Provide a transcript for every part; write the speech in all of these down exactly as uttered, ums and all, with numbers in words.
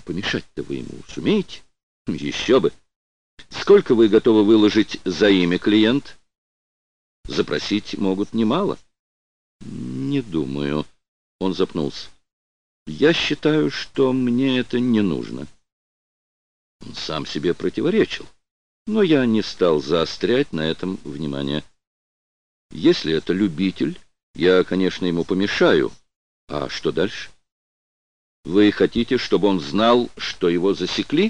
помешать-то вы ему сумеете? Еще бы. Сколько вы готовы выложить за имя клиент? Запросить могут немало. Не думаю. Он запнулся. Я считаю, что мне это не нужно. Он сам себе противоречил, но я не стал заострять на этом внимание. Если это любитель, я, конечно, ему помешаю. А что дальше? Вы хотите, чтобы он знал, что его засекли?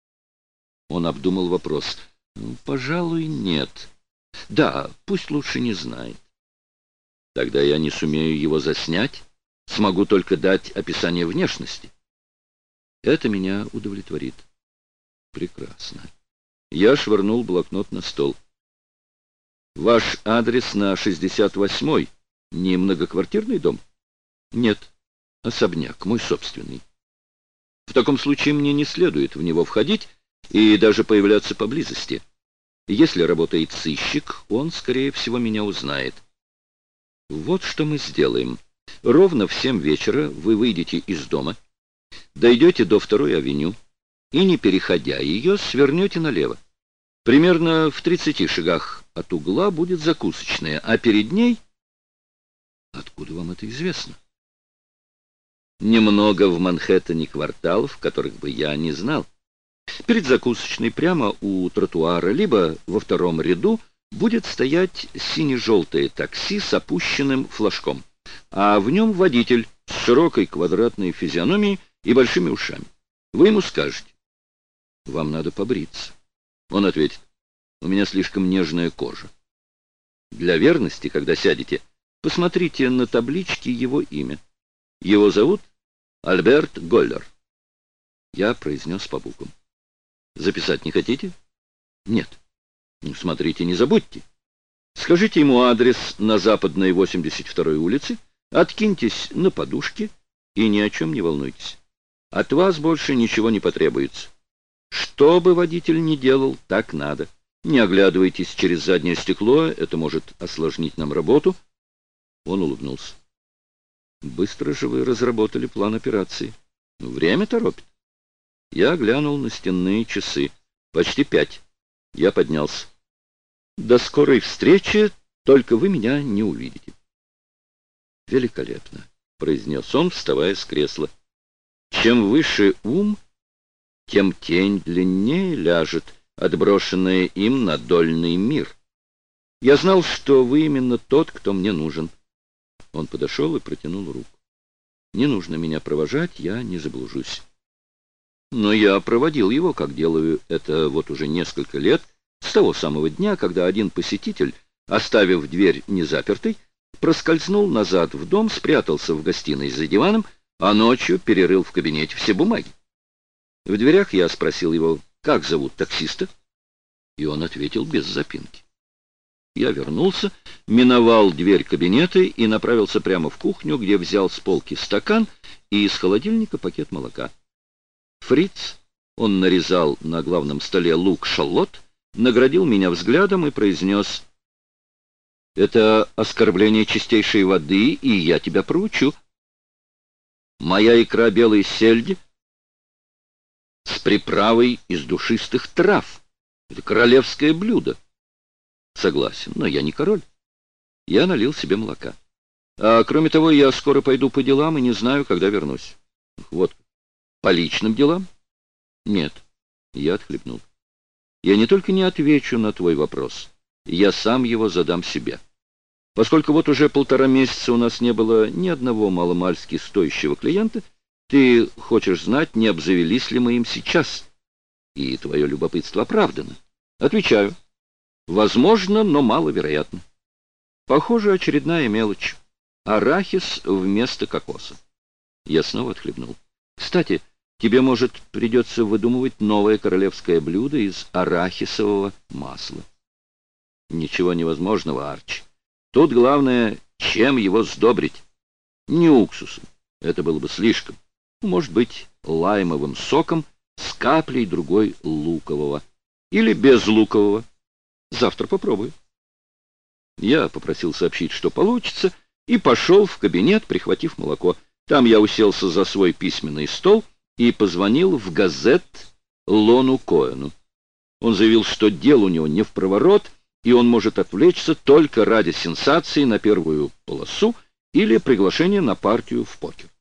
Он обдумал вопрос. Пожалуй, нет. Да, пусть лучше не знает. Тогда я не сумею его заснять, смогу только дать описание внешности. Это меня удовлетворит. Прекрасно. Я швырнул блокнот на стол. Ваш адрес на шестьдесят восьмой, не многоквартирный дом? Нет, особняк, мой собственный. В таком случае мне не следует в него входить и даже появляться поблизости. Если работает сыщик, он, скорее всего, меня узнает. Вот что мы сделаем. Ровно в семь вечера вы выйдете из дома, дойдете до второй авеню и, не переходя ее, свернете налево. Примерно в тридцати шагах от угла будет закусочная, а перед ней... Откуда вам это известно? Немного в Манхэттене кварталов, которых бы я не знал. Перед закусочной прямо у тротуара, либо во втором ряду, будет стоять сине-желтое такси с опущенным флажком, а в нем водитель с широкой квадратной физиономией и большими ушами. Вы ему скажете: «Вам надо побриться». Он ответит: «У меня слишком нежная кожа». Для верности, когда сядете, посмотрите на табличке его имя. Его зовут Альберт Голлер. Я произнес по буквам. Записать не хотите? Нет. Ну, смотрите, не забудьте. Скажите ему адрес на Западной восемьдесят второй улице, откиньтесь на подушке и ни о чем не волнуйтесь. От вас больше ничего не потребуется. Что бы водитель ни делал, так надо. Не оглядывайтесь через заднее стекло, это может осложнить нам работу. Он улыбнулся. Быстро же вы разработали план операции. Время торопит. Я глянул на стенные часы. Почти пять. Я поднялся. До скорой встречи, только вы меня не увидите. Великолепно, произнес он, вставая с кресла. Чем выше ум, тем тень длиннее ляжет, отброшенная им на дольный мир. Я знал, что вы именно тот, кто мне нужен. Он подошел и протянул руку. Не нужно меня провожать, я не заблужусь. Но я проводил его, как делаю это вот уже несколько лет, с того самого дня, когда один посетитель, оставив дверь незапертой, проскользнул назад в дом, спрятался в гостиной за диваном, а ночью перерыл в кабинете все бумаги. В дверях я спросил его, как зовут таксиста, и он ответил без запинки. Я вернулся, миновал дверь кабинета и направился прямо в кухню, где взял с полки стакан и из холодильника пакет молока. Фриц, он нарезал на главном столе лук-шалот, наградил меня взглядом и произнес: «Это оскорбление чистейшей воды, и я тебя проучу. Моя икра белой сельди с приправой из душистых трав. Это королевское блюдо». Согласен, но я не король. Я налил себе молока. А кроме того, я скоро пойду по делам и не знаю, когда вернусь. Вот. По личным делам? Нет. Я отхлебнул. Я не только не отвечу на твой вопрос, я сам его задам себе. Поскольку вот уже полтора месяца у нас не было ни одного маломальски стоящего клиента, ты хочешь знать, не обзавелись ли мы им сейчас? И твое любопытство оправдано. Отвечаю. Возможно, но маловероятно. Похоже, очередная мелочь. Арахис вместо кокоса. Я снова отхлебнул. Кстати, тебе, может, придется выдумывать новое королевское блюдо из арахисового масла. Ничего невозможного, Арчи. Тут главное, чем его сдобрить. Не уксусом. Это было бы слишком. Может быть, лаймовым соком с каплей другой лукового. Или без лукового. Завтра попробую. Я попросил сообщить, что получится, и пошел в кабинет, прихватив молоко. Там я уселся за свой письменный стол и позвонил в газет Лону Коэну. Он заявил, что дел у него не впроворот, и он может отвлечься только ради сенсации на первую полосу или приглашения на партию в покер.